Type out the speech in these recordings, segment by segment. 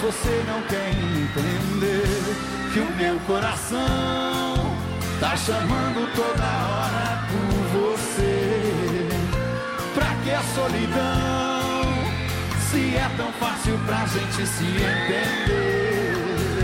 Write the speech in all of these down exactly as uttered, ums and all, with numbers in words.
você não quer entender que o meu coração tá chamando toda hora por você. Pra que a solidão, se é tão fácil pra gente se entender?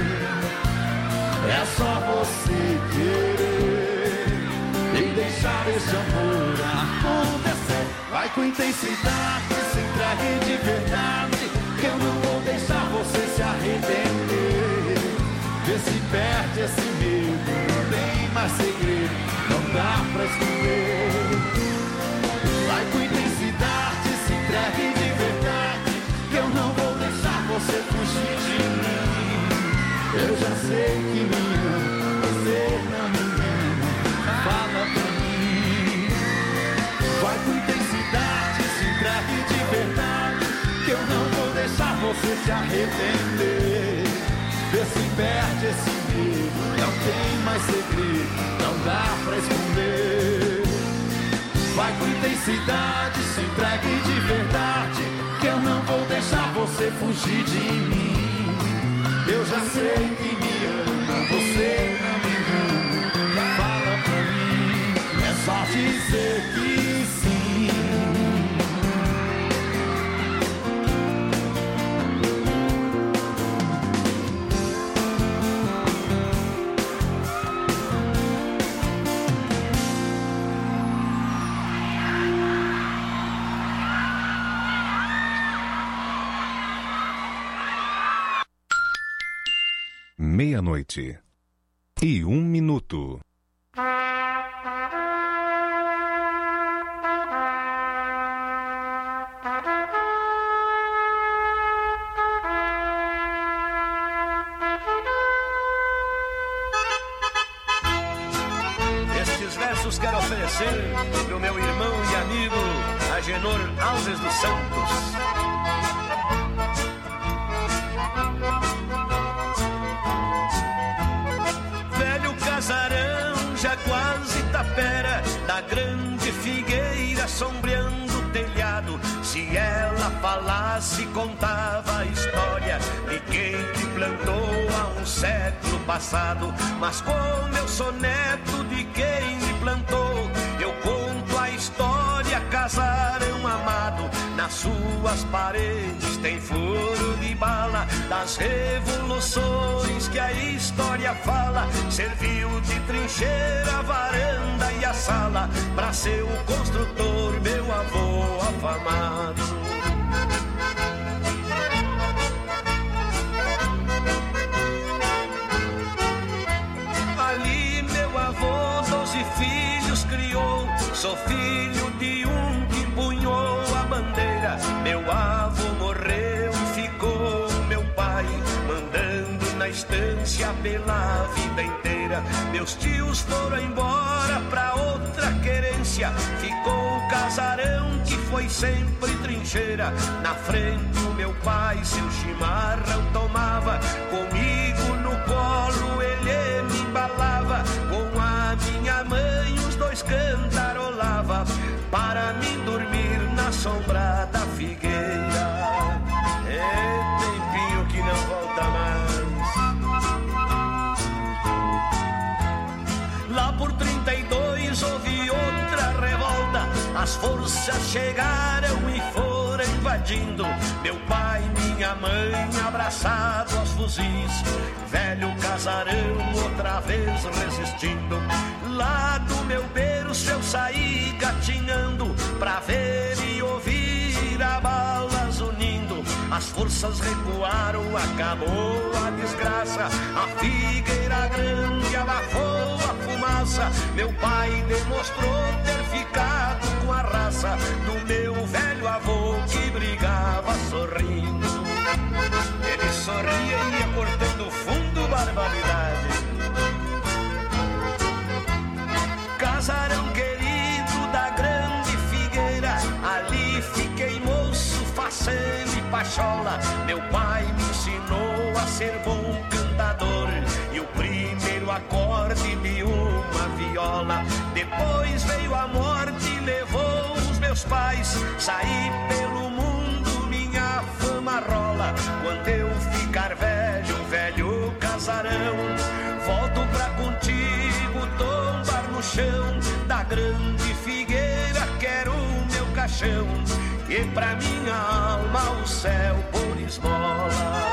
É só você querer e deixar esse amor acontecer. Vai com intensidade, se entregue de verdade, que eu não vou deixar você se arrepender. Vê se perde esse medo, não tem mais segredo, não dá pra esconder. Vai com intensidade, se entregue de verdade, que eu não vou deixar você fugir de mim. Eu já sei que me ama, você não me ama, fala pra mim. Vai com intensidade, se entregue de verdade, que eu não vou deixar você se arrepender. Vê se perde esse medo, não tem mais segredo, não dá pra esconder. Vai com intensidade, se entregue de verdade, que eu não vou deixar você fugir de mim. Eu já sei que me ama, você não me ama, fala pra mim, é só dizer que sim. Meia-noite e um minuto. Estes versos quero oferecer pro meu irmão e amigo Agenor Alves dos Santos. Casarão já quase tapera, da grande figueira sombreando o telhado. Se ela falasse, contava a história de quem te plantou há um século passado. Mas como eu sou neto de quem me plantou, eu conto a história, casarão amado. Nas suas paredes tem furo de bala das revoluções que a história fala. Serviu de trincheira, a varanda e a sala pra ser o construtor, meu avô afamado. Ali meu avô doze filhos criou, sou filho de um que empunhou a bandeira. Meu avô morreu e ficou meu pai, mandando na estância pela vida inteira. Meus tios foram embora pra outra querência, ficou o casarão que foi sempre trincheira. Na frente o meu pai seu chimarrão tomava, comigo no colo ele me embalava. Com a minha mãe os dois cantarolava, para mim dormir na sombra da figueira. É tempinho que não volta mais. Lá por trinta e dois houve outra revolta, as forças chegaram e foram invadindo. Meu pai e minha mãe abraçados aos fuzis, velho casarão outra vez resistindo. Lá do meu berço eu saí gatinhando, pra ver e ouvir a balas unindo. As forças recuaram, acabou a desgraça, a figueira grande abafou a fumaça. Meu pai demonstrou ter ficado com a raça do meu velho avô que brigava sorrindo. Ele sorria e ia cortando fundo, barbaridade. Casarão querido da grande figueira, ali fiquei moço, faceiro e pachola. Meu pai me ensinou a ser bom cantador e o primeiro acorde de uma viola. Depois veio a morte e levou os meus pais, saí pelo mundo, minha fama rola. Quando eu ficar grande figueira quero o meu caixão, e pra minha alma o céu por esmola.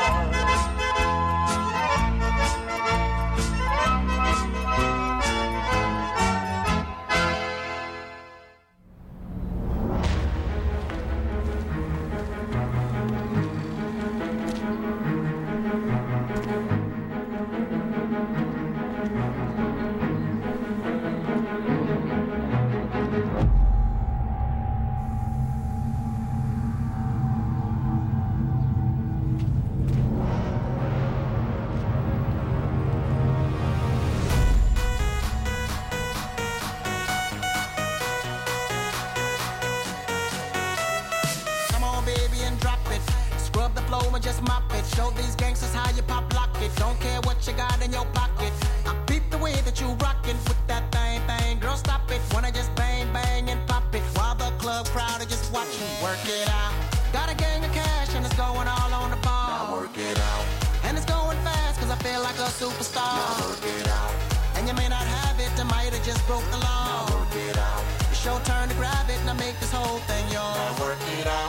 Just mop it, show these gangsters how you pop lock it. Don't care what you got in your pocket. I peep the way that you rockin' with that thing, thing. Girl, stop it, wanna just bang, bang and pop it. While the club crowd are just watching, work it out. Got a gang of cash and it's going all on the ball. Now work it out. And it's going fast cause I feel like a superstar. Now work it out. And you may not have it, I might have just broke the law. Now work it out. It's your turn to grab it and I make this whole thing yours. Now work it out.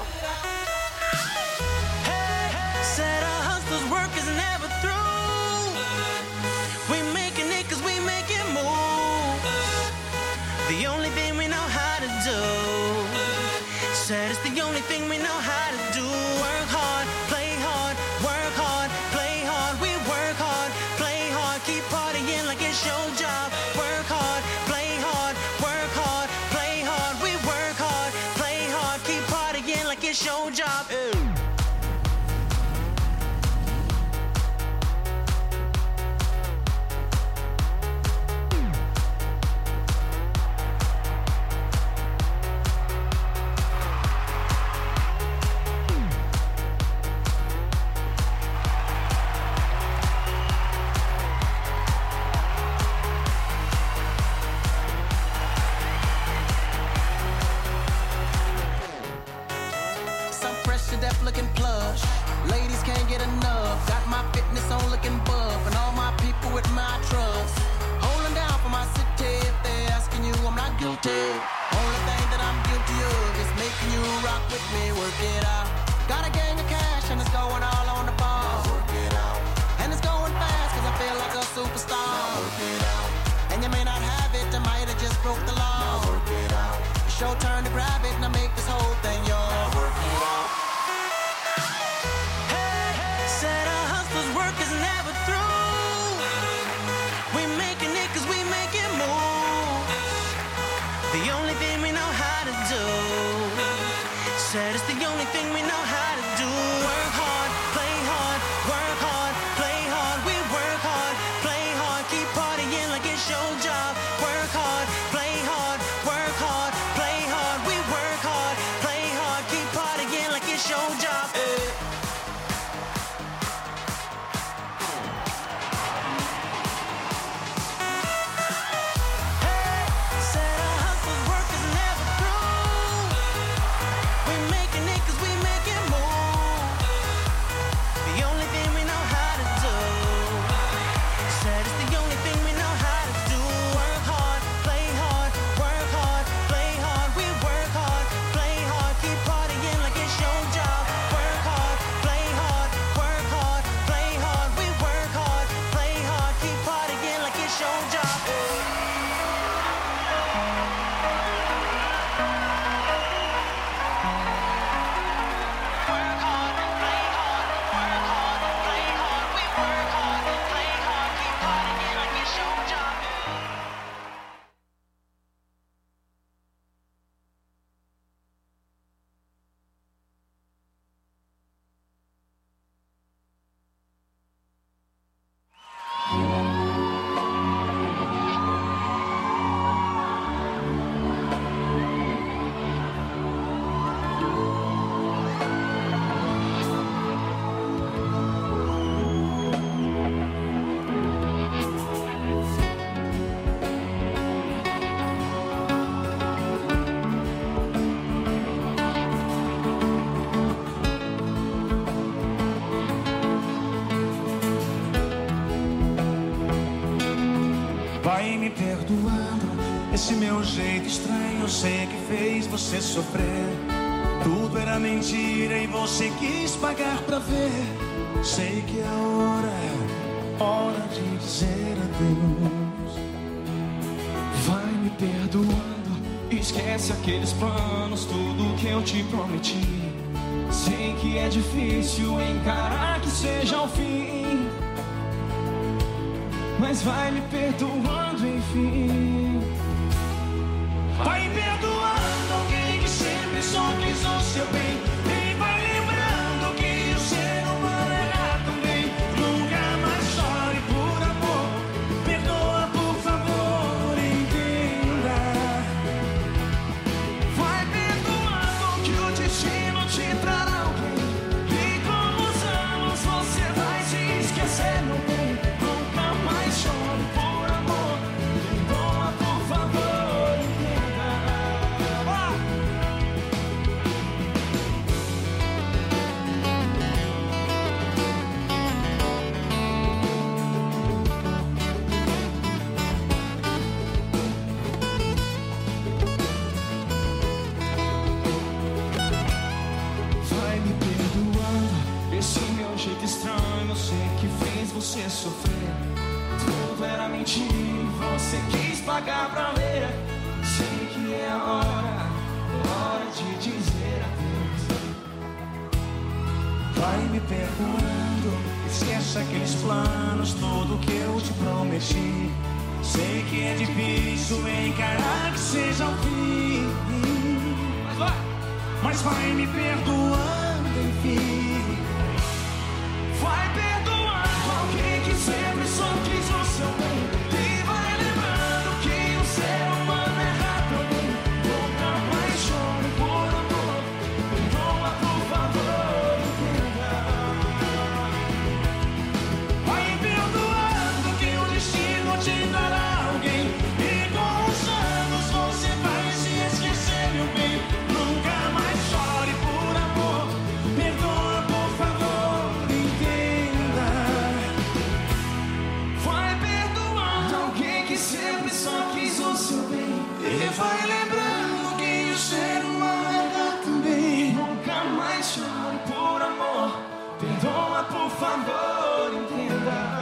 Said a hustler's work is never through. We making it cause we make it move. The only thing we know how to do. Said it's the only thing we know how to do. Work hard, play hard, work hard, play hard. We work hard, play hard, keep partying like it's your job. Work hard, play hard, work hard, play hard. We work hard, play hard, keep partying like it's your job. Ew. Looking plush, ladies can't get enough. Got my fitness on looking buff, and all my people with my trust. Holding down for my city. If they're asking you, I'm not guilty. Only thing that I'm guilty of is making you rock with me. Work it out. Got a gang of cash and it's going all on the ball. Work it out. And it's going fast cause I feel like a superstar. Now work it out. And you may not have it, I might have just broke the law. Now work it out. It's your turn to grab it and I make this whole thing yours. Now work it out. Said a hustler's work is never through. We making it cause we make it move. The only thing we know how to do. Said it's the only thing we know how to do. Work hard, play hard, work hard, play hard. We work hard, play hard, keep partying like it's your job. Work hard, play hard, work hard, play hard. We work hard, play hard, keep partying like it's your job. Hey. Vai me perdoando, Esse meu jeito estranho eu sei que fez você sofrer. Tudo era mentira e você quis pagar pra ver. Sei que é hora, hora de dizer adeus. Vai me perdoando, esquece aqueles planos, tudo que eu te prometi. Sei que é difícil encarar que seja o fim, mas vai me perdoando enfim. Vai perdoando alguém que sempre só quis o seu bem. E vai lembrando que o ser humano erra também. Nunca mais chore por amor. Perdoa, por favor, entenda. Vai perdoando que o destino te trará alguém. E com os anos você vai se esquecer, meu bem. Nunca mais chore por amor. Perdoa, por favor, entenda. Ah! Vai me perdoando, esse meu jeito estranho eu sei que fez você sofrer. Tudo era mentira e você quis pagar pra ver. Sei que é a hora, hora de dizer adeus. Vai me perdoando, esquece aqueles planos, tudo que eu te prometi. Sei que é difícil encarar que seja o fim, Mas vai! mas vai me perdoando, enfim. Vai perdoando alguém que sempre só quis o seu bem. E vai lembrando que o ser humano erra também. Nunca mais chore por amor. Perdoa, por favor, entenda. Vai perdoando que o destino te dará alguém. E com os anos você vai se esquecer, meu bem. Nunca mais chore por amor. Perdoa, por favor, entenda. Vai perdoando alguém que sempre só quis o seu bem. E vai lembrando que o ser humano erra também. Nunca mais chore por amor. Perdoa, por favor, entenda.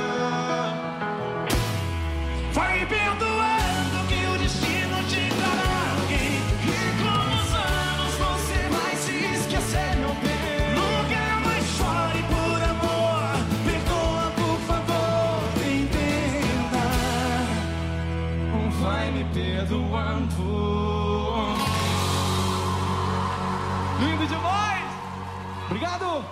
Vai perdoando que o destino te dará alguém. E com os anos você vai se esquecer, meu bem. Nunca mais chore por amor. Perdoa, por favor, entenda. Vai me perdoando. Lindo demais! Obrigado!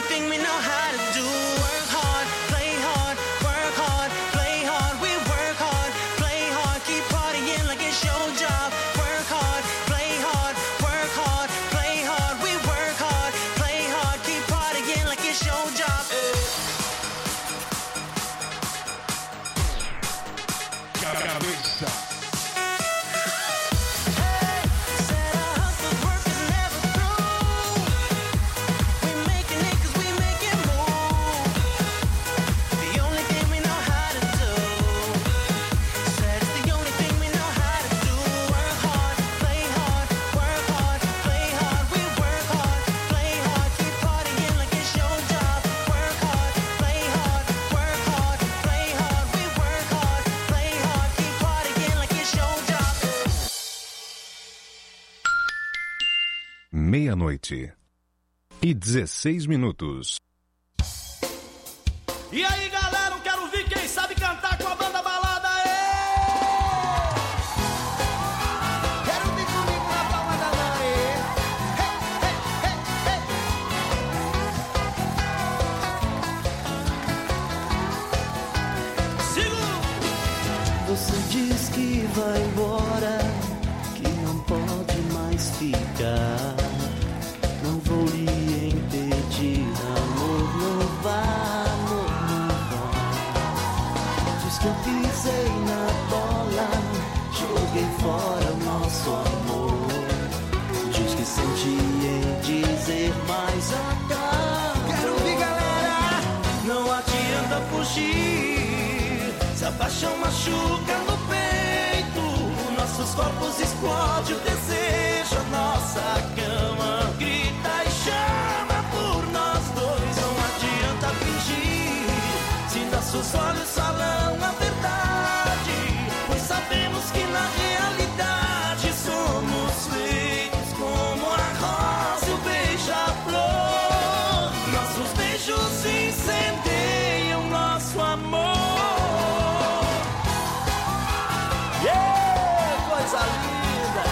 only thing we know how to do. Work hard, play hard, work hard, play hard. We work hard, play hard, keep partying like it's your job. Work hard, play hard, work hard, play hard. We work hard, play hard, keep partying like it's your job. Cabeça. Meia-noite e dezesseis minutos. E aí, galera, eu quero ver quem sabe cantar com a banda balada. Quero vir comigo na palma da mão. Hey, hey, hey, hey. Sigo! Você diz que vai embora, que não pode mais ficar. Não vou lhe impedir, amor, não vá, amor, não vá. Diz que eu pisei na bola, joguei fora o nosso amor. Diz que senti em dizer mais acaba. Quero ver, galera. Não adianta fugir, se a paixão machuca no peito, nossos corpos explodem o desejo, a nossa cama grita e chama por nós dois. Não adianta fingir, se nossos olhos falam a verdade, pois sabemos que na realidade somos feitos como a rosa e o beija-flor. Nossos beijos incendeiam nosso amor. Yeah, coisa linda.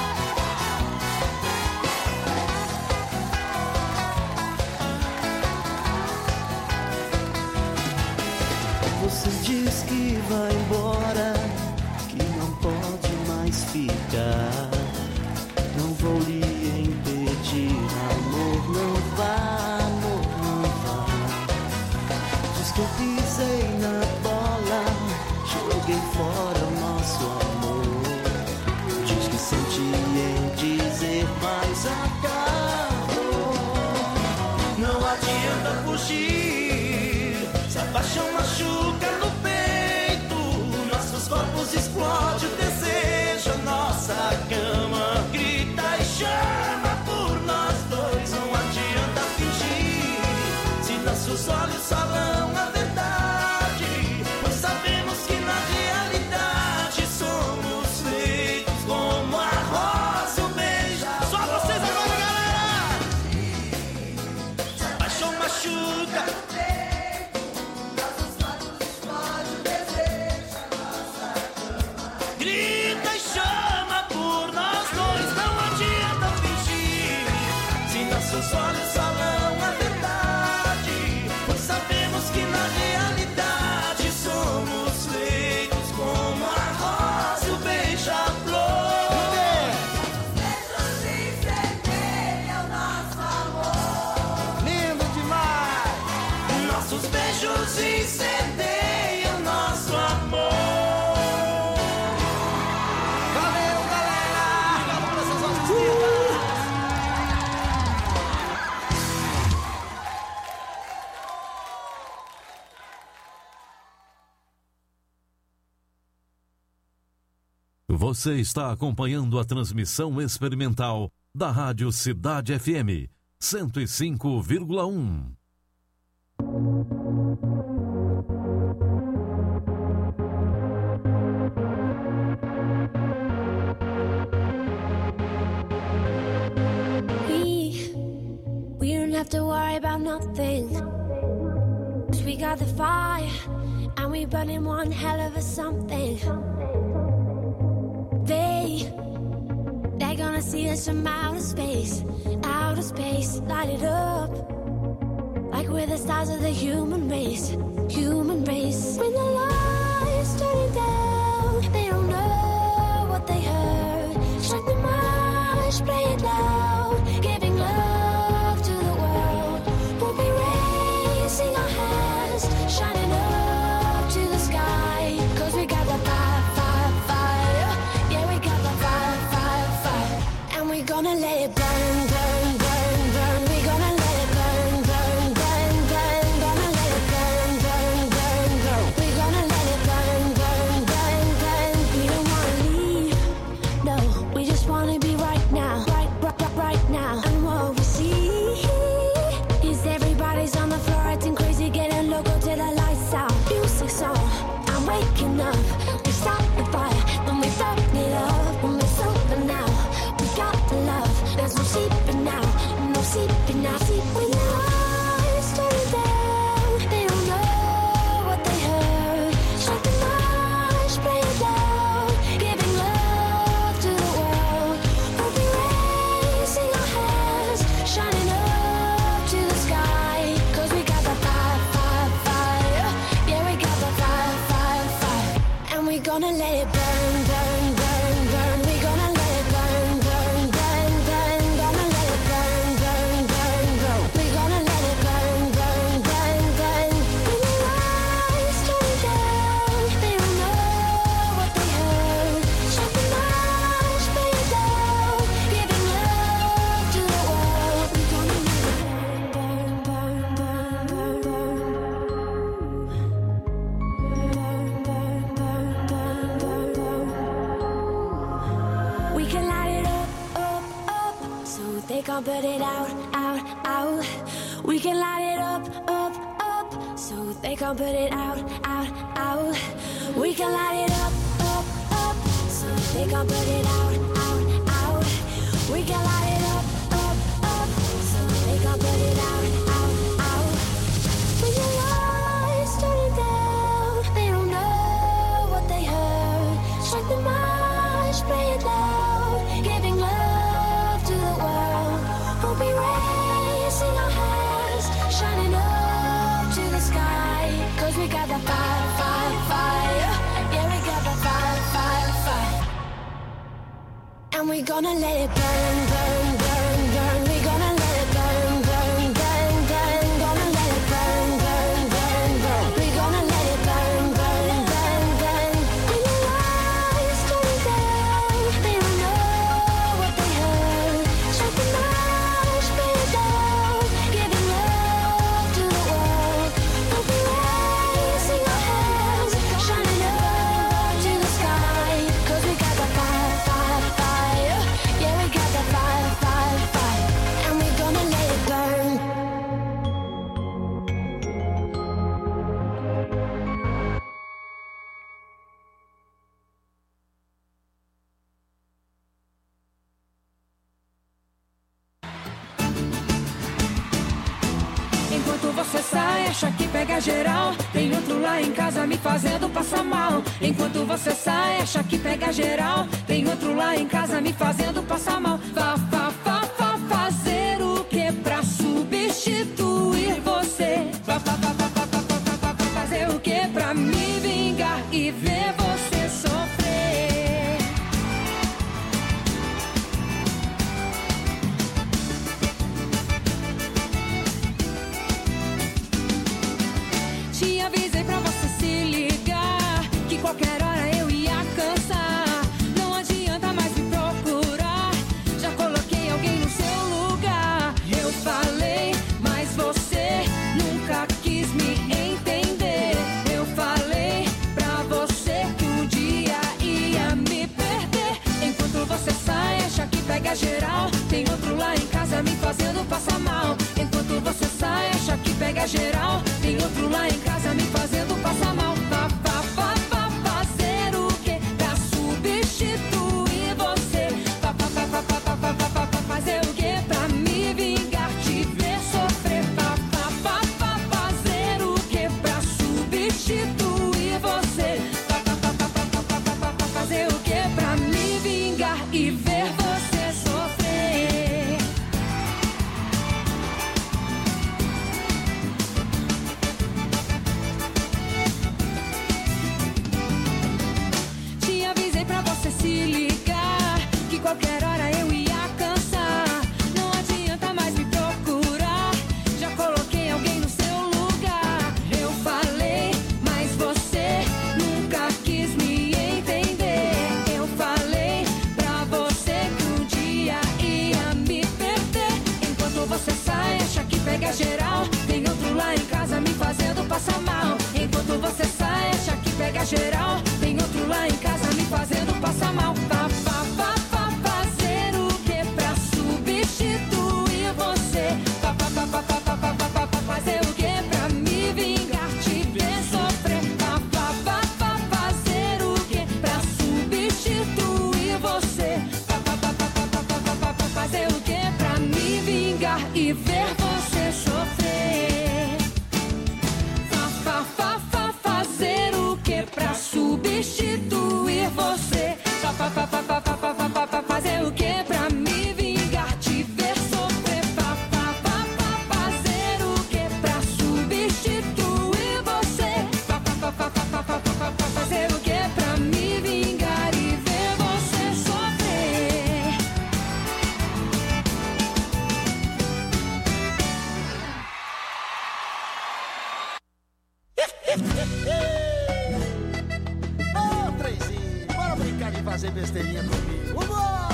Você diz que vai embora, que não pode mais ficar. Não vou lhe impedir, amor, não vá, amor, não vá. Diz que eu pisei na bola, joguei fora o nosso amor. Diz que senti em dizer, mas acabou. Não adianta fugir, se a paixão machuca no peito, nossos corpos explodem o desejo, a nossa cama grita e chama por nós dois. Não adianta fingir, se nossos olhos falam a verdade, pois sabemos que na realidade somos feitos como a rosa e o beija. Só vocês agora, galera! Paixão machuca. Grita e chama por nós dois. Não adianta fingir, se nossos olhos falam a verdade, pois sabemos que na realidade somos feitos como a rosa e o beija-flor. Beijos incendeiam nosso amor. Lindo demais. Nossos beijos incendeiam nosso amor. Valeu, galera. Obrigado por essas horas de Você está acompanhando a transmissão experimental da Rádio Cidade F M cento e cinco vírgula um. We, we don't have to worry about nothing, 'cause we got the fire and we burning one hell of a something. They, they're gonna see us from outer space, outer space, light it up. We're the stars of the human race, human race. When the lights turning down, they don't know what they heard. Strike the march, play it loud, giving love to the world. We'll be raising our hands, shining up to the sky. Cause we got the fire, fire, fire. Yeah, we got the fire, fire, fire. And we're gonna let it burn, burn, burn, burn. We're gonna let it burn, burn, burn, burn. Gonna let it burn, burn, burn, burn. We're gonna let it burn, burn, burn, burn. We don't wanna leave, no. We just wanna be right now, right, right, right, right now. And what we see is everybody's on the floor acting crazy, getting loco till the lights out. Music's on, I'm waking up. We start the fire, then we burn it up. When we're sober now, we got the love. There's no sleeping now, no sleeping now. Sleep when the lights turn down. They don't know what they heard. Strike the march, play it loud, giving love to the world. We'll be raising our hands, shining up to the sky. Cause we got the fire, fire, fire. Yeah, we got the fire, fire, fire. And we're gonna let it burn, burn, burn, burn. We're gonna let it burn, burn, burn, burn. Gonna let it burn, burn, burn, burn. We're gonna let it burn, burn, burn, burn. When the lights turn down, they don't know what they heard. Strike the march, play it loud, giving love to the world. We're gonna let it burn, burn, burn, burn, burn, burn. We can light it up, up, up, so they can't put it out, out, out. We can light it up, up, up, so they can't put it out, out, out. We can light it up, up, up, so they can't put it out, out, out. We can light it up, up, up, so they can't put it out, out, out. When the lights turn down, they don't know what they heard. Strike the march, play it loud, giving love to the world. We'll be raising our hands, shining up to the sky. Cause we got the fire, fire, fire. Yeah, we got the fire, fire, fire. And we're gonna let it burn, burn, burn, burn. We're gonna let it burn, burn, burn, burn. Gonna let it burn, burn, burn, burn. We're gonna let it burn, burn, burn, burn. When the lights turn down, they don't know what they heard. Strike the march, play it loud, giving love to the world. We'll be raising our hands, shining up to the sky. Cause we got the fire, fire, fire. Yeah, we got the fire, fire, fire. And we're gonna let it burn. Enquanto você sai, acha que pega geral. Tem outro lá em casa me fazendo passar mal. Enquanto você sai, acha que pega geral. Tem outro lá em casa me fazendo passar mal. Vá, vá, vá, vá fazer o que pra substituir você? Vá, vá, vá, vá, vá, vá, vá, vá, vá fazer o que pra me vingar e ver você sofrer? Te avisei pra você se ligar, que qualquer hora eu ia cansar. Não adianta mais me procurar, já coloquei alguém no seu lugar. Eu falei, mas você nunca quis me entender. Eu falei pra você que um dia ia me perder. Enquanto você sai, acha que pega geral. Tem outro lá em casa me fazendo passar mal. Enquanto você sai, acha que pega geral. Tem outro lá em casa me fazendo passar mal. Vá, vá, vá, vá fazer o que pra substituir você? Vá, vá, vá, vá, vá, vá, vá, vá, vá fazer o que pra me vingar, te ver sofrer? Vá, vá, vá, vá fazer o que pra substituir você? Vá, vá, vá, vá, vá, vá, vá, vá, vá fazer o que pra me vingar e ver você sofrer? lá em casa me fazendo passar mal. Enquanto você sai, acha que pega geral. Tem outro lá em casa me fazendo passar mal. Pá, pá, pá, pá, fazer o que pra substituir você? Pá, pá, pá, pá, pá, pá, pá, pá, pá, fazer o que pra me vingar, te ver sofrer? Pá, pá, pá, pá, fazer o que pra substituir você? Pá, pá, pá, pá, pá, pá, pá, pá, pá, fazer o que pra me vingar e ver você sofrer? Pá, pá, pá, pá, fazer o que pra substituir você? Pá, pá, pá, pá, pá, pá, pá, pá, pá, pá, fazer o que pra me vingar, te ver sofrer? Pá, pá, pá, pá, fazer o que pra substituir você? Pá, pá, pá, pá, pá, pá, pá, pá, pá, fazer o que pra me vingar e ver você sofrer? Ô, Trenzinho, bora brincar de fazer besteirinha comigo. Vambora!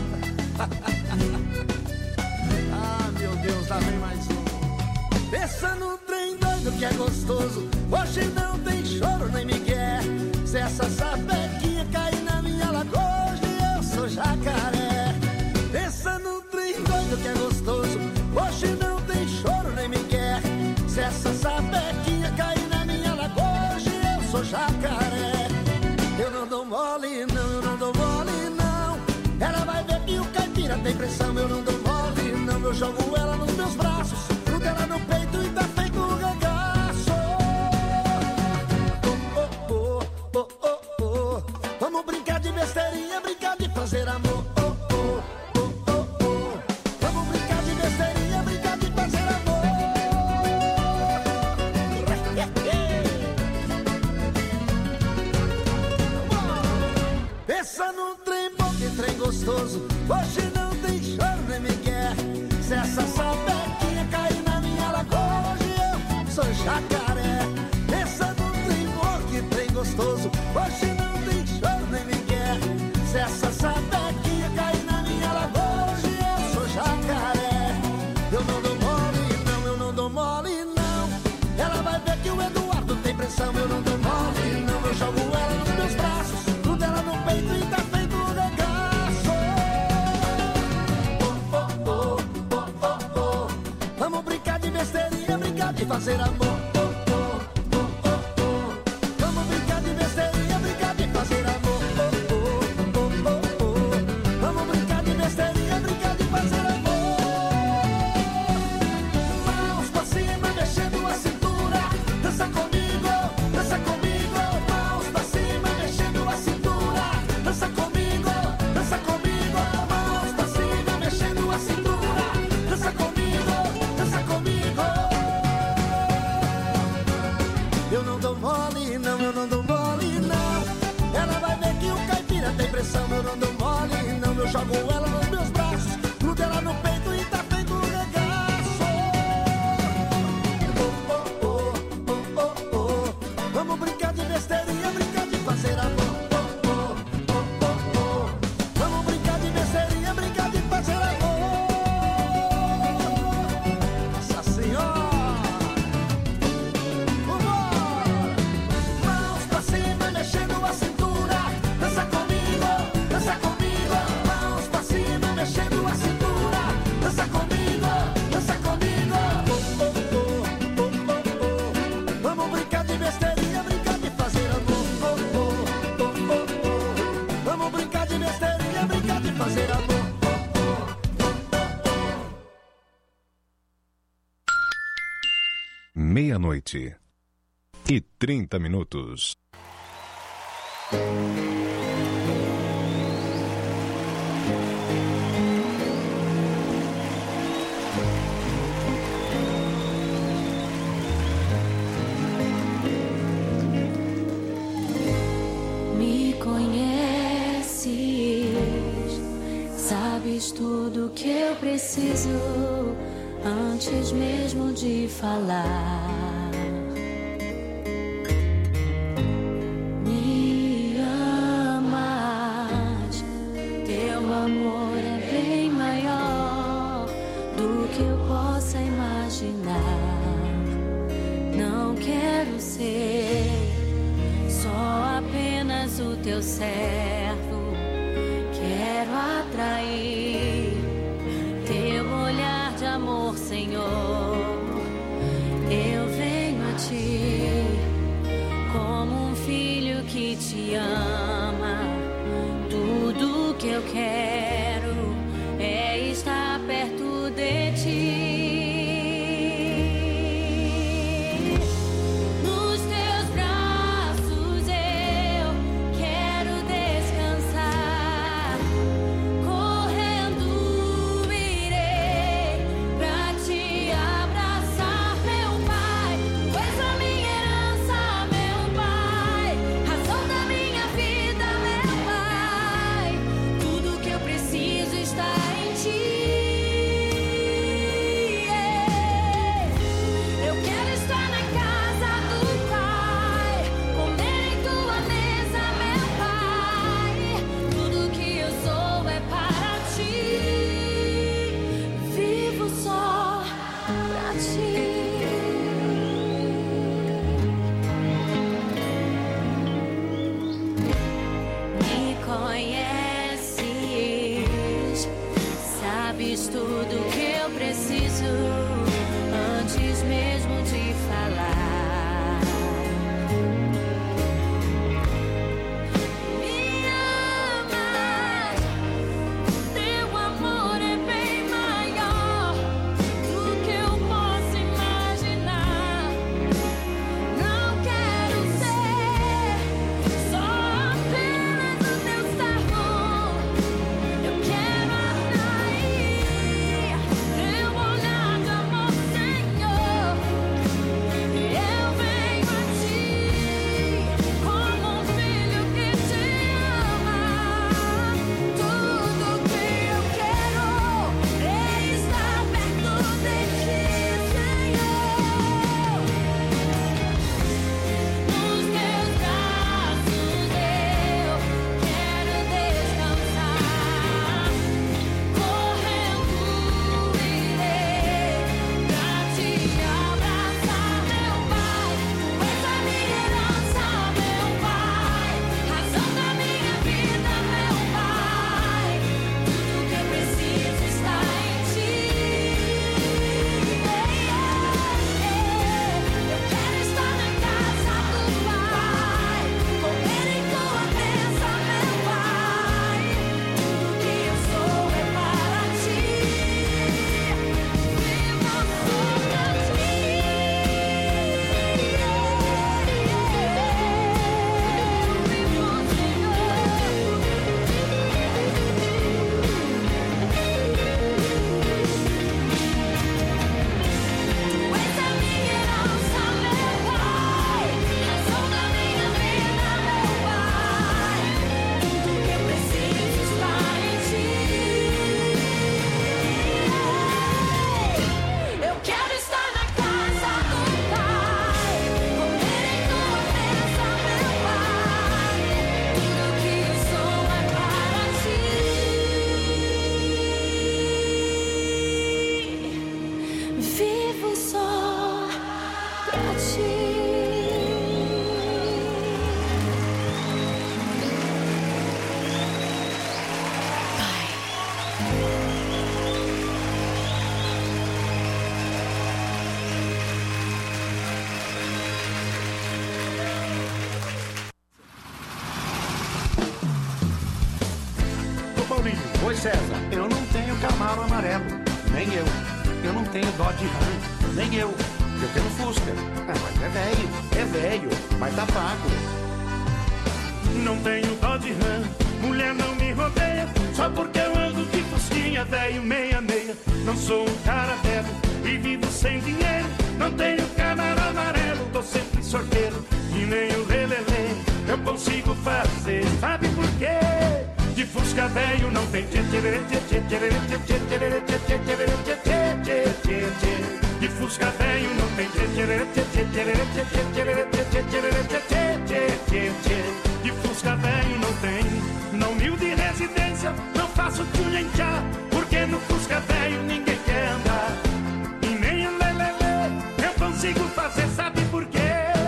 Ah, meu Deus, lá vem mais um. Pensa no trem doido que é gostoso. Hoje não tem choro nem migué. Se essa sapequinha cair na minha lagoa, hoje eu sou jacaré. Pensa no trem doido que é gostoso. Hoje não tem choro nem migué. Se essa sapequinha cair na minha lagoa, hoje eu sou jacaré. Eu não dou mole não, eu não dou mole não. Ela vai ver que o caipira tem pressão. Eu não dou mole não, eu jogo ela nos meus braços, grudo ela no peito e tá feito um regaço. Oh, oh, oh, oh, oh, oh. Vamos brincar de besteirinha, brincar de fazer amor. Oh, oh, oh, oh, oh. Vamos brincar de besteirinha, brincar de fazer amor. Pensa num trem bom, que trem gostoso. Hoje não tem choro nem migué. Se essa sapequinha cair na minha lagoa, hoje eu sou jacaré. Pensa num trem bom, que trem gostoso. Hoje não tem choro nem migué. Se essa sapequinha cair na minha lagoa, hoje eu sou jacaré. Eu não dou mole não, eu não dou mole não. Ela vai ver que o Eduardo tem pressão. Eu não dou mole não, eu jogo ela nos meus braços, grudo ela no peito e tá feito um regaço. Oh, oh, oh, oh, oh, oh. Vamos brincar de besteirinha, brincar de fazer amor. Oh, oh, oh, oh, oh. Vamos brincar de besteirinha, brincar de fazer amor. Oh, oh, oh, oh, oh. Vamos brincar de besteirinha, brincar de fazer amor. Mãos pra cima, mexendo a cintura. Dança comigo, dança comigo. Mãos pra cima, mexendo a cintura. Dança comigo, dança comigo. Mãos pra cima, mexendo a cintura. Dança comigo, dança comigo. Eu não dou mole não, eu não dou mole não. Ela vai ver que o caipira tem pressão. Eu não dou mole não, eu jogo ela nos meus braços, grudo ela no peito e tá feito um regaço. Oh, oh, oh, oh, oh, oh. Vamos brincar de besteirinha, brincar de fazer amor. Oh, oh, oh, oh, oh. Vamos brincar de besteirinha, brincar de fazer amor. Nossa Senhora! Vambora! Mãos pra cima, mexendo a cintura. Dança comigo, dança comigo. Mãos pra cima, mexendo a cintura. Dança comigo, dança comigo. Oh, oh, oh, oh, oh, oh. Vamos brincar de besteirinha, brincar de fazer amor. Oh, oh, oh, oh, oh. Vamos brincar de besteirinha, brincar de fazer amor. Meia-noite e trinta minutos. Me conheces, sabes tudo que eu preciso antes mesmo de falar. Me amas, teu amor é bem maior do que eu possa imaginar. quero ser só apenas o teu servo. Quero atrair teu olhar de amor, Senhor. Eu venho a ti como um filho que te ama. Tudo que eu quero é estar perto de ti. Tudo que eu preciso antes mesmo de falar. Me amas, teu amor é bem maior do que eu posso imaginar. Não quero ser só apenas o teu servo. Eu quero atrair teu olhar de amor, Senhor. Eu venho a ti como um filho que te ama. Tudo que eu quero é estar perto de ti, Senhor. Nos teus braços eu quero descansar. Correndo irei pra te abraçar, meu Pai. Tu és a minha herança, meu Pai. Razão da minha vida, meu Pai. Tudo que eu preciso está em ti. Eu quero estar na casa do Pai, comer em tua mesa, meu Pai. Tudo que eu sou é para ti. Vivo só pra ti. Vivo, Tu és a minha herança, meu Pai. Razão da minha vida, meu Pai. Tudo que eu preciso está em ti. Eu quero estar na casa do Pai, comer em tua mesa, meu Pai. Tudo que eu sou é para ti. Vivo só pra ti. Ô Paulinho, oi César, eu não tenho Camaro amarelo, nem eu. Eu não tenho Dodge Ram, nem eu. Eu tenho Fusca. Ah, mas é velho, é velho, mas tá pago. Não tenho Dodge Ram, mulher não me rodeia, só porque eu ando de fusquinha velho meia meia. Não sou um cara velho e vivo sem dinheiro. Não tenho Camaro amarelo, tô sempre sorteiro. E nem o lelele eu consigo fazer. Sabe por quê? De Fusca velho não tem tchê tchê tchê tchê tchê tchê tchê tchê tchê tchê tchê tchê. De Fusca velho não tem tchê tchê tchê tchê tchê tchê tchê tchê tchê tchê tchê. De Fusca velho não tem. Na humilde residência não faço tchulha em tchá, porque no Fusca velho ninguém quer andar. E nem o lelele eu consigo fazer, sabe por quê?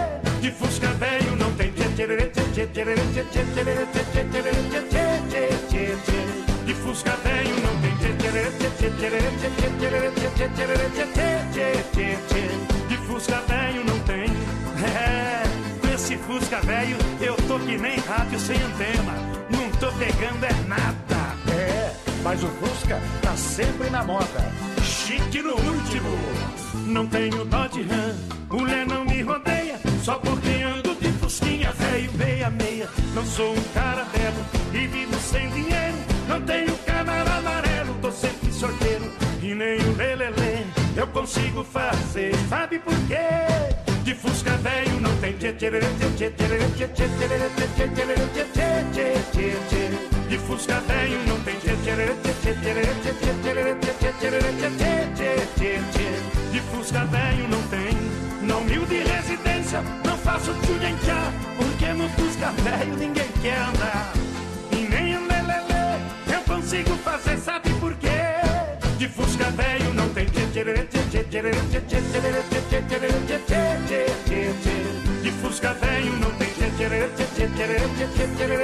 De Fusca velho não tem tchê tchê tchê tchê tchê tchê tchê tchê tchê tchê tchê. De Fusca velho não tem tchê tchê tchê tchê tchê tchê tchê tchê tchê tchê. De Fusca velho não tem. É, com esse Fusca velho eu tô que nem rádio sem antena. Não tô pegando é nada. É, mas o Fusca tá sempre na moda. Chique no último. Não tenho Dodge Ram, mulher não me rodeia. Só porque ando de Fusquinha velho meia meia. Não sou um cara belo e vivo sem dinheiro. Não tenho canal amarelo, tô sempre sorteiro. E nem o lelelê eu consigo fazer. Sabe por quê? De Fusca velho não tem tchê tchê tchê tchê tchê tchê tchê tchê tchê tchê tchê. De Fusca velho não tem tchê tchê tchê tchê tchê tchê tchê tchê tchê tchê. De Fusca velho não tem. Não mil de residência, não faço tchulhenchá, porque no Fusca velho ninguém quer andar. E nem o lelelê eu consigo fazer, sabe por quê? De Fusca velho não tem tchê tchê tchê tchê tchê tchê tchê tchê tchê tchê. De Fusca velho não tem tchê tchê tchê tchê tchê tchê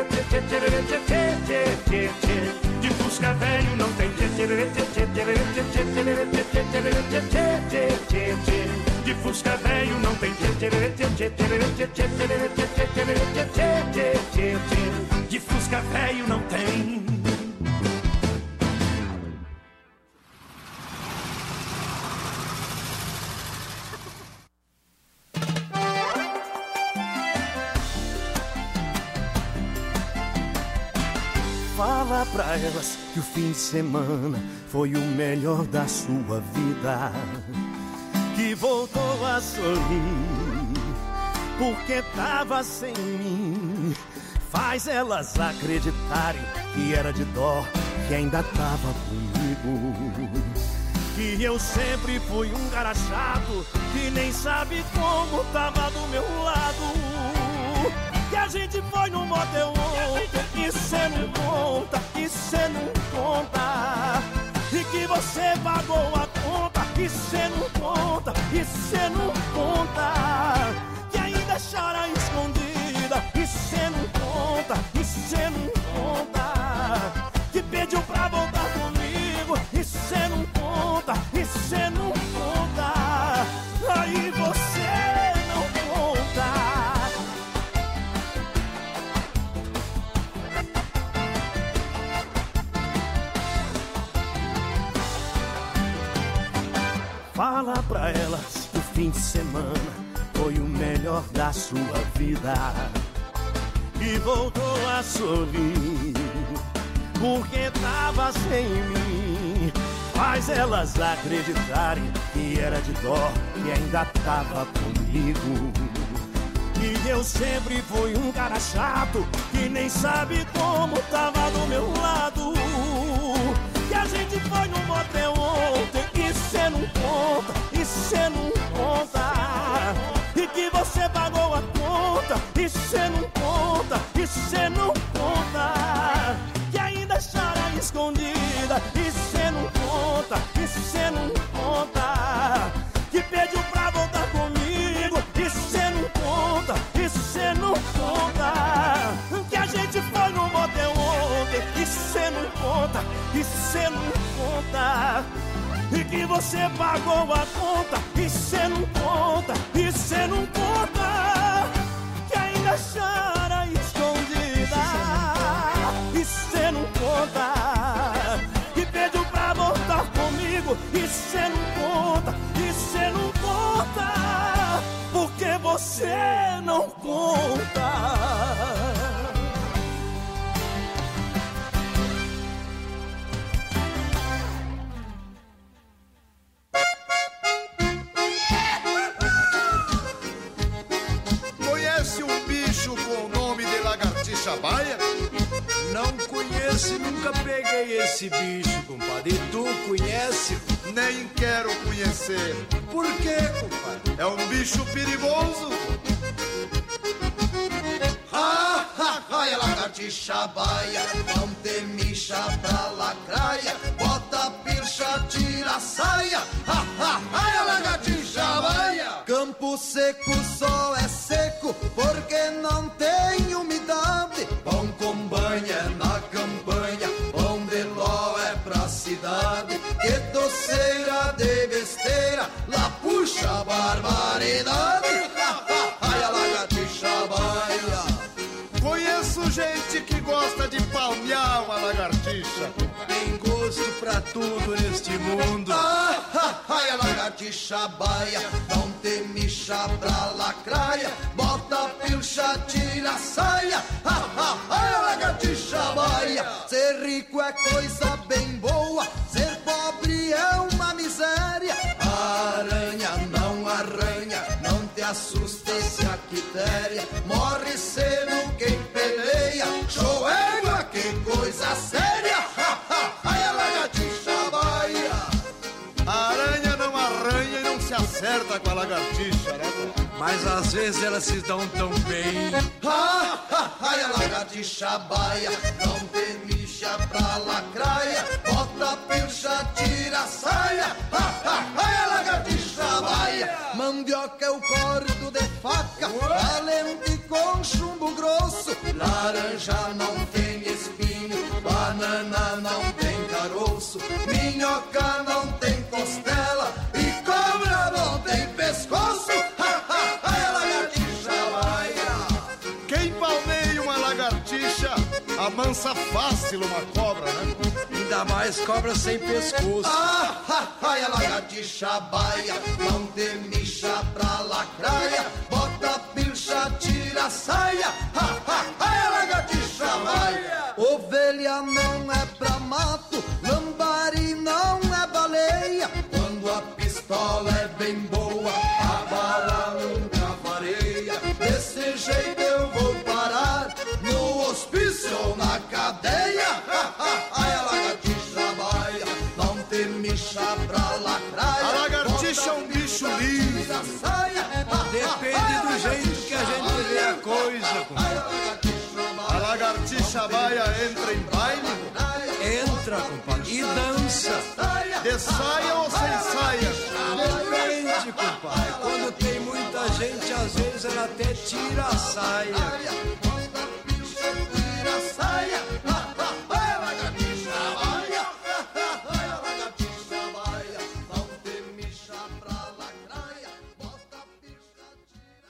tchê tchê. De Fusca velho não tem tchê tchê tchê tchê tchê tchê tchê tchê. De Fusca velho não tem tchê tchê tchê tchê tchê tchê tchê tchê. De Fusca velho não tem. Fala pra elas que o fim de semana foi o melhor da sua vida, que voltou a sorrir porque tava sem mim. Faz elas acreditarem que era de dó, que ainda tava comigo, que eu sempre fui um cara chato, que nem sabe como tava do meu lado. Que a gente foi no motel ontem, e cê não conta, e cê não conta. E que você pagou a conta, e cê não conta, e cê não conta. Que ainda chora escondida, e cê não conta, e cê não conta. Que pediu pra voltar comigo, e cê não conta, e cê não conta. Aí você não conta. Fala pra elas que o fim de semana foi o melhor da sua vida, e voltou a sorrir porque tava sem mim. Faz elas acreditarem que era de dó, que ainda tava comigo, que eu sempre fui um cara chato, que nem sabe como tava do meu lado. Que a gente foi no motel ontem, e cê não conta, e cê não conta. E que você pagou a conta, e cê não conta, e cê não conta. Que ainda chora escondida, e cê não conta, e cê não conta. Que pediu pra voltar comigo, e cê não conta, e cê não conta. Que a gente foi no motel ontem, e cê não conta, e cê não conta. E que você pagou a conta, e cê não conta, e cê não conta. Que ainda chora escondida, e cê não conta. Que pediu pra voltar comigo, e cê não conta, e cê não conta. Porque você não conta. Baia? Não conheço, nunca peguei esse bicho, compadre. E tu conhece? Nem quero conhecer. Por quê, compadre? É um bicho perigoso. Ah, ah, ai, a lagartixa baia, não tem micha pra lacraia, bota a pircha, tira a saia. Ah, ah, ai, a lagartixa baia. Campo seco, sol é seco. seco porque não tem umidade. Bom com banha na campanha, onde ló é pra cidade. Que doceira de besteira, lá puxa a barbaridade. Ai, a lagartixa baia. Conheço gente que gosta de palmear uma lagartixa. Tem gosto pra tudo neste mundo. Ah, ai, a lagartixa baia, não te mixa pra lacraia. Bota a pilcha, tira a saia. Ah, ah, ai, a lagartixa baia. Ser rico é coisa bem boa, ser pobre é uma miséria. A aranha não arranha, não te assuste se a quitéria. Morre cedo quem peleia, show égua, que coisa séria. Ha, ha, ai, a lagartixa baia. A aranha não arranha e não se acerta com a lagartixa, né? Mas às vezes elas se dão tão bem. Ha, ha, ai, a lagartixa baia, não te mixa pra lacraia. Bota a pilcha, tira a saia. Ha, ha, ai, a lagartixa baia. Mandioca é o cordo de faca, valente com chumbo grosso. Laranja não tem espinho, banana não tem caroço. Minhoca não tem costela e cobra não tem pescoço. Ha, ha, ai, a lagartixa baia. Quem palmeia uma lagartixa amansa fácil uma cobra, né? Ainda mais cobra sem pescoço. Ah, ha, ai, a lagartixa baia, não te mixa pra lacraia. Bota a pilcha, tira a saia. Ha, ha, ai, a lagartixa baia. Ovelha não é pra mato, lambari não é baleia. Quando a pistola é bem boa, a bala nunca vareia. Desse jeito eu vou parar no hospício ou na cadeia. Ha, ha, ai, a lagartixa baia, não te mixa pra lacraia. A lagartixa é um bicho livre. Depende do jeito que a gente vê a coisa. A lagartixa baia entra em baile? Entra, compadre, e dança. De saia ou sem saia? Depende, compadre. Quando tem muita gente, às vezes ela até tira a saia. Tira a saia. Ha, ha, ai, a lagartixa baia. Ha, ha, ai, a lagartixa baia, não te mixa pra lacraia. Bota a pilcha, tira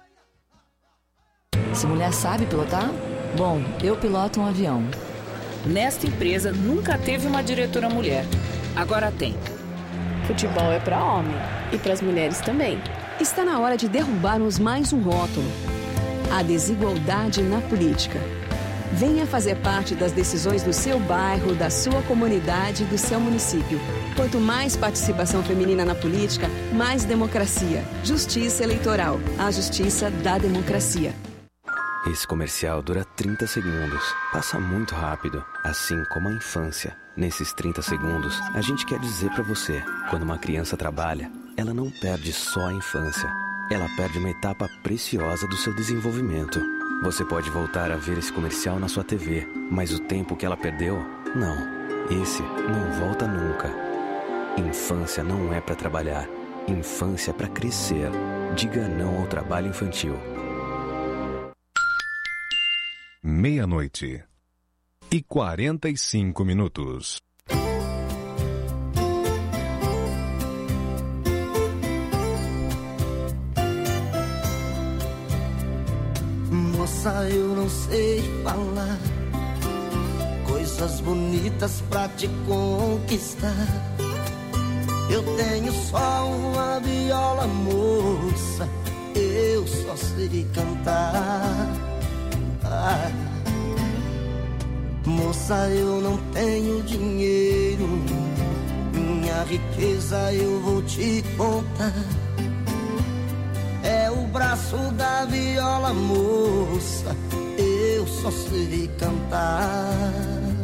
a saia. Essa mulher sabe pilotar? Bom, eu piloto um avião. Nesta empresa nunca teve uma diretora mulher. Agora tem. Futebol é para homem e para as mulheres também. Está na hora de derrubarmos mais um rótulo: a desigualdade na política. Venha fazer parte das decisões do seu bairro, da sua comunidade, do seu município. Quanto mais participação feminina na política, mais democracia. Justiça Eleitoral, a justiça da democracia. Esse comercial dura trinta segundos. Passa muito rápido, assim como a infância. Nesses trinta segundos, a gente quer dizer pra você: quando uma criança trabalha, ela não perde só a infância. Ela perde uma etapa preciosa do seu desenvolvimento. Você pode voltar a ver esse comercial na sua T V, mas o tempo que ela perdeu, não. Esse não volta nunca. Infância não é pra trabalhar. Infância é pra crescer. Diga não ao trabalho infantil. Meia-noite e quarenta e cinco minutos. Moça, eu não sei falar coisas bonitas pra te conquistar. Eu tenho só uma viola, moça, eu só sei cantar. Ah, moça, eu não tenho dinheiro, minha riqueza eu vou te contar. É o braço da viola, moça, eu só sei cantar.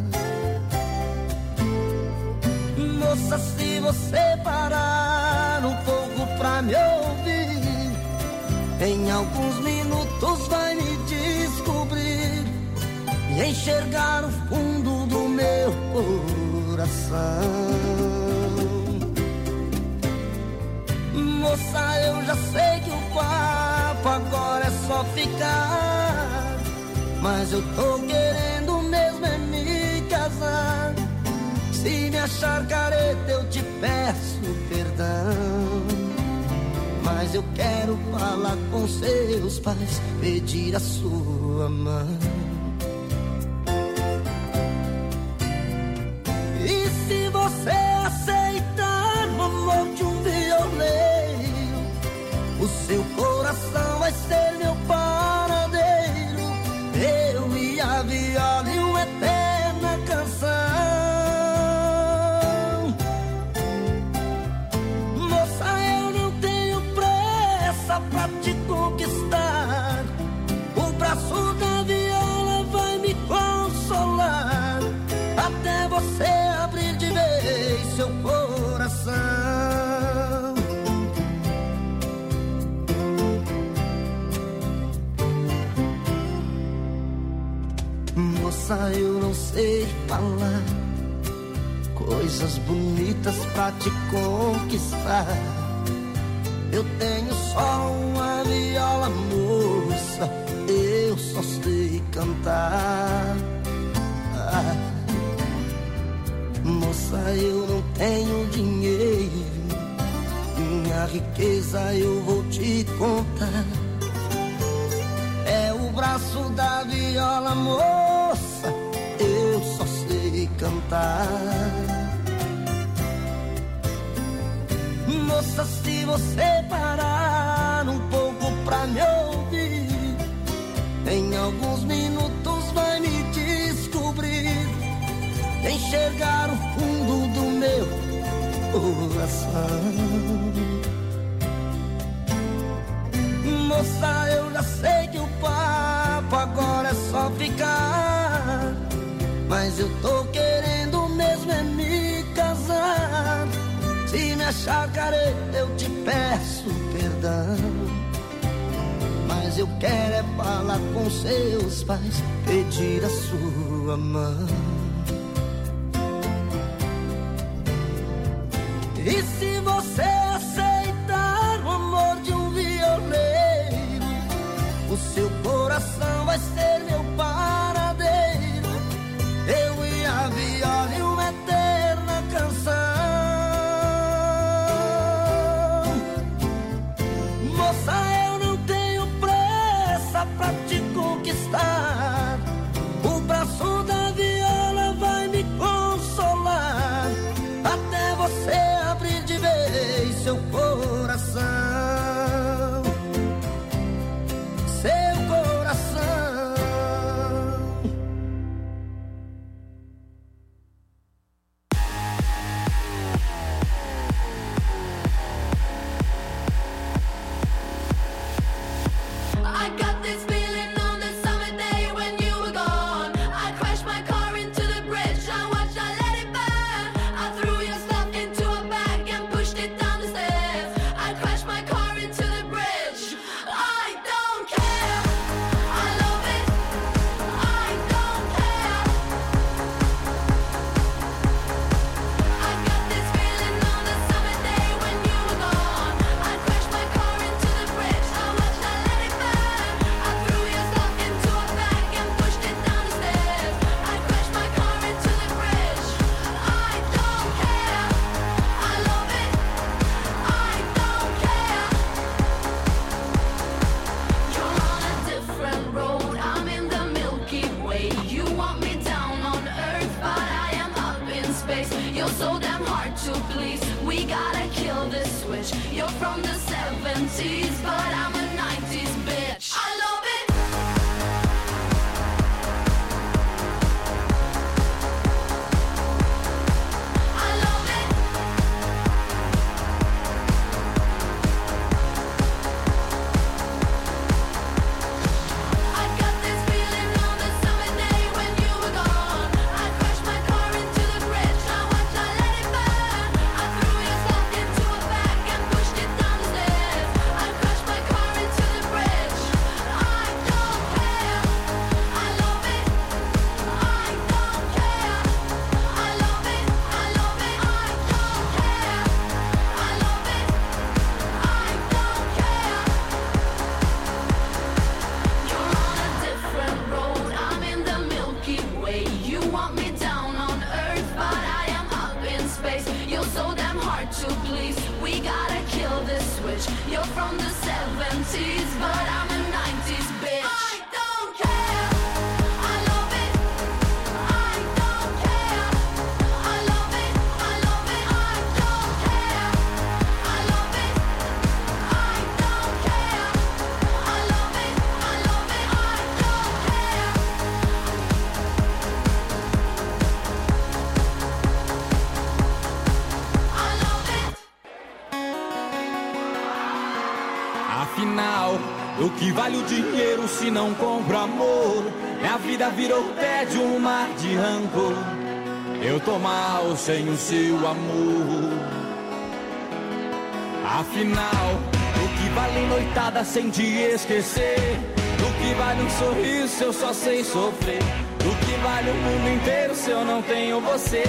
Moça, se você parar um pouco pra me ouvir, em alguns minutos vai me descobrir e enxergar o fundo do meu coração. Moça, eu já sei que o papo agora é só só ficar, mas eu tô querendo mesmo é me casar. Se me achar careta eu te peço perdão, mas eu quero falar com seus pais, pedir a sua mão. E se você aceitar o amor de um violeiro, o seu coração vai ser meu paradeiro. Eu e a viola e uma eterna canção. Moça, eu não tenho pressa pra te conquistar. O braço da viola vai me consolar, até você abrir de vez seu coração. Moça, eu não sei falar coisas bonitas pra te conquistar. Eu tenho só uma viola, moça, eu só sei cantar. Ah, moça, eu não tenho dinheiro, minha riqueza eu vou te contar. É o braço da viola, moça, eu só sei cantar. Moça, se você parar um pouco pra me ouvir, em alguns minutos vai me descobrir, enxergar o fundo do meu coração. Moça, eu já sei que o papo agora é só ficar, mas eu tô querendo mesmo é me casar. Se me achar careta eu te peço perdão, mas eu quero é falar com seus pais, pedir a sua mão. E se você aceitar o amor de um violeiro, o seu coração vai ser meu paradeiro. Eu e a viola e uma eterna canção. Moça, eu não tenho pressa pra te conquistar. O braço da viola vai me consolar, até você abrir de vez seu coração. Seu coração. I got this feeling on the summer day when you were gone. I crashed my car into the bridge. I watched, I let it burn. I threw your stuff into a bag and pushed it down the stairs. I crashed my car into the bridge. I don't care. I love it. I don't care. I got this feeling on the summer day when you were gone. I crashed my car into the bridge. I watched, I let it burn. I threw your stuff into a bag and pushed it down the stairs. I crashed my car into the bridge. I don't care. I love it. I don't care. You're on a different road. I'm in the Milky Way. You want me down on Earth, but I am up in space. You're so damn hard to please. We gotta kill this switch. You're from the seventies, but I'm a nineties bitch. I love it. I love it. I got this feeling on the summer day when you were gone. I crashed my car into the bridge. I watched, I let it burn. I threw your stuff into a bag and pushed it down the stairs. I crashed but I'm a nineties bitch. I don't care. I love it. I don't care. I love it. I love it. I don't care. I love it. I don't care. I love it. I love it. I don't care. I love it. Afinal, o que vale o dinheiro se não compra amor? Minha vida virou tédio, um mar de rancor. Eu tô mal sem o seu amor. Afinal, o que vale noitada sem te esquecer? O que vale um sorriso se eu só sei sofrer? O que vale o mundo inteiro se eu não tenho você?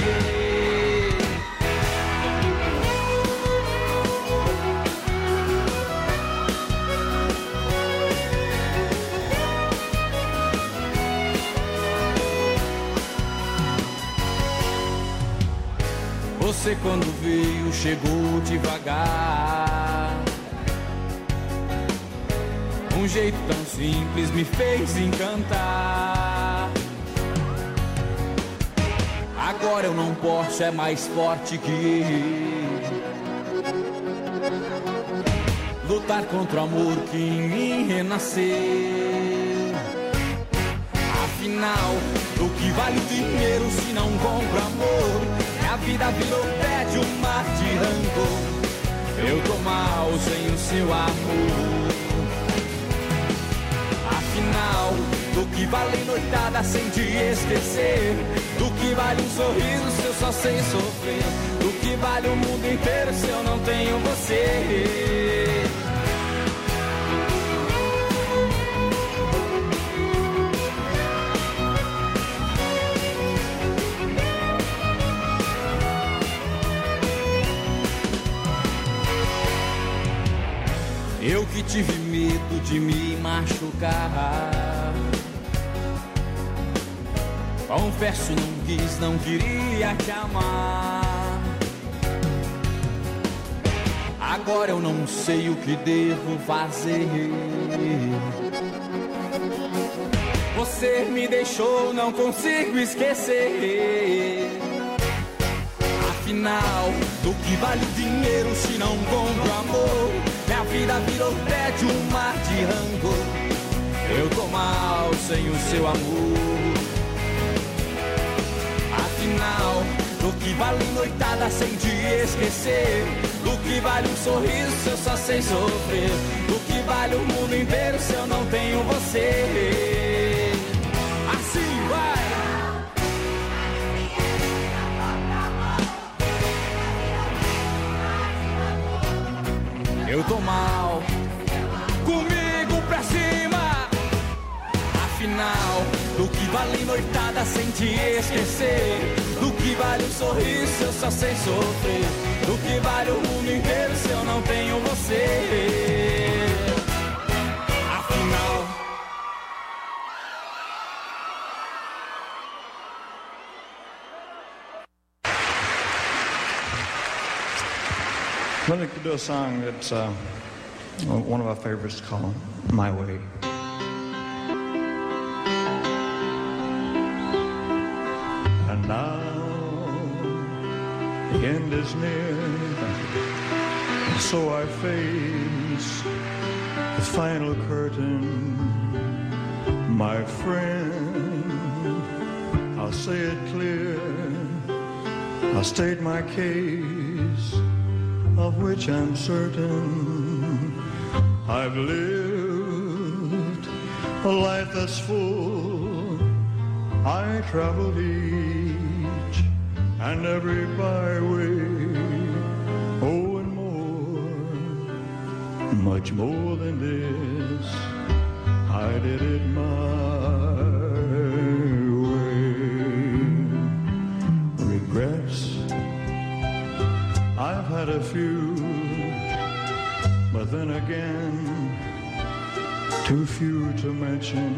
Você quando veio chegou devagar. Um jeito tão simples me fez encantar. Agora eu não posso, é mais forte que eu. Lutar contra o amor que em mim renasceu. Afinal, o que vale o dinheiro se não compra amor? A vida virou tédio, um mar de rancor. Eu tô mal sem o seu amor. Afinal, do que vale noitada sem te esquecer? Do que vale um sorriso se eu só sei sofrer? Do que vale o mundo inteiro se eu não tenho você? Eu que tive medo de me machucar. Confesso, não quis, não queria te amar. Agora eu não sei o que devo fazer. Você me deixou, não consigo esquecer. Afinal, do que vale o dinheiro se não compra amor? Minha vida virou tédio, um mar de rancor. Eu tô mal sem o seu amor. Afinal, do que vale noitada sem te esquecer? Do que vale um sorriso se eu só sei sofrer? Do que vale o mundo inteiro se eu não tenho você? Assim vai! Eu tô mal, comigo pra cima. Afinal, do que vale noitada sem te esquecer? Do que vale um sorriso se eu só sei sofrer? Do que vale o mundo inteiro se eu não tenho você? Afinal. Let me do a song that's uh, one of our favorites called My Way. And now the end is near, so I face the final curtain. My friend, I'll say it clear, I'll state my case, of which I'm certain. I've lived a life that's full. I traveled each and every byway. Oh, and more, much more than this, I did it my way. Regrets, I've had a few, but then again, too few to mention.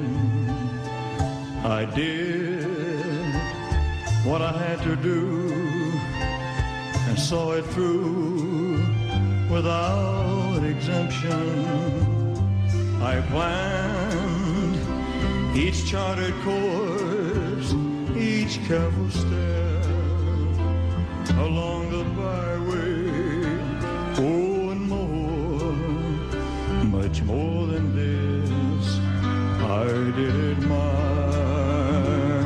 I did what I had to do and saw it through without exemption. I planned, each charted course, each careful step along the byway. Oh, and more, much more than this, I did it my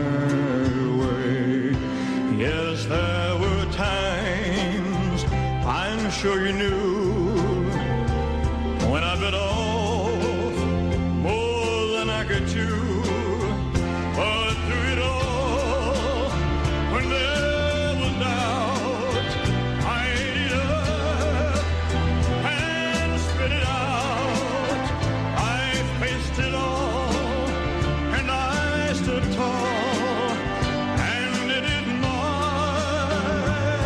way. Yes, there were times, I'm sure you knew, when I bit off more than I could chew. But through it all, when there was doubt, I ate it up and spit it out. I faced it all, and I stood tall, and did it my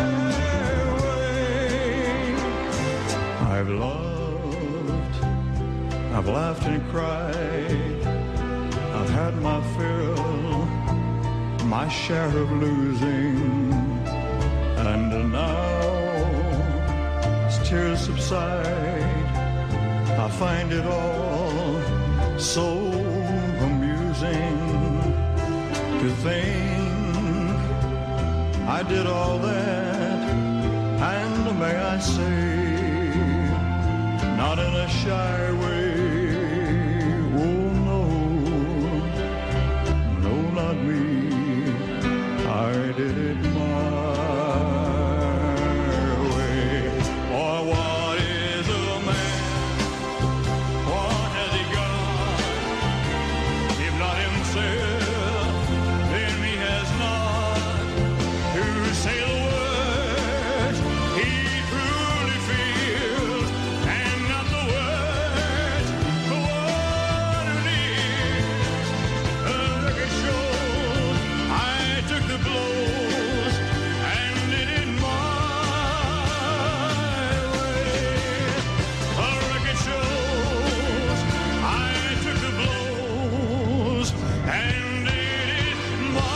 way. I've loved, I've laughed and cried, I've had my fill, my share of losing, and now as tears subside, I find it all so amusing to think I did all that, and may I say, not in a shy way. Oh no, no, not me. I did it my way. For what is a man? What has he got? If not himself, then he has not to say the words he truly feels, and not the words the one who lives. The record shows I took the blows and did it my way. The record shows I took the blows and did it my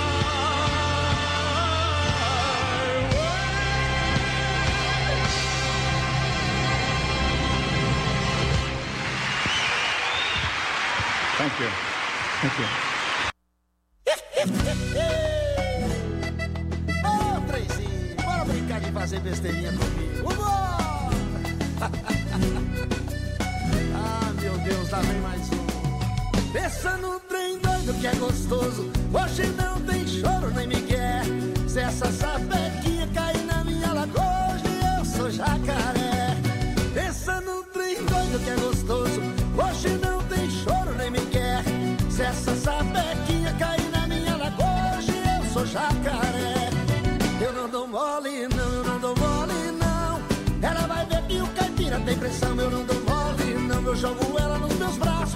Thank you. Thank you. Ô, Trenzinho, bora brincar de fazer besteirinha comigo. Vambora! Ah, meu Deus, lá vem mais um. Pensa no trem doido que é gostoso, hoje não tem choro nem migué. Se essa sapequinha cair na minha lagoa, hoje eu sou jacaré. Pensa no trem doido que é gostoso, hoje não tem choro nem migué. Se essa sapequinha cair na minha lagoa, hoje eu sou jacaré. Eu não dou mole não, eu não dou mole não. Ela vai ver que o caipira tem pressão. Eu não dou mole não, eu jogo ela nos meus braços.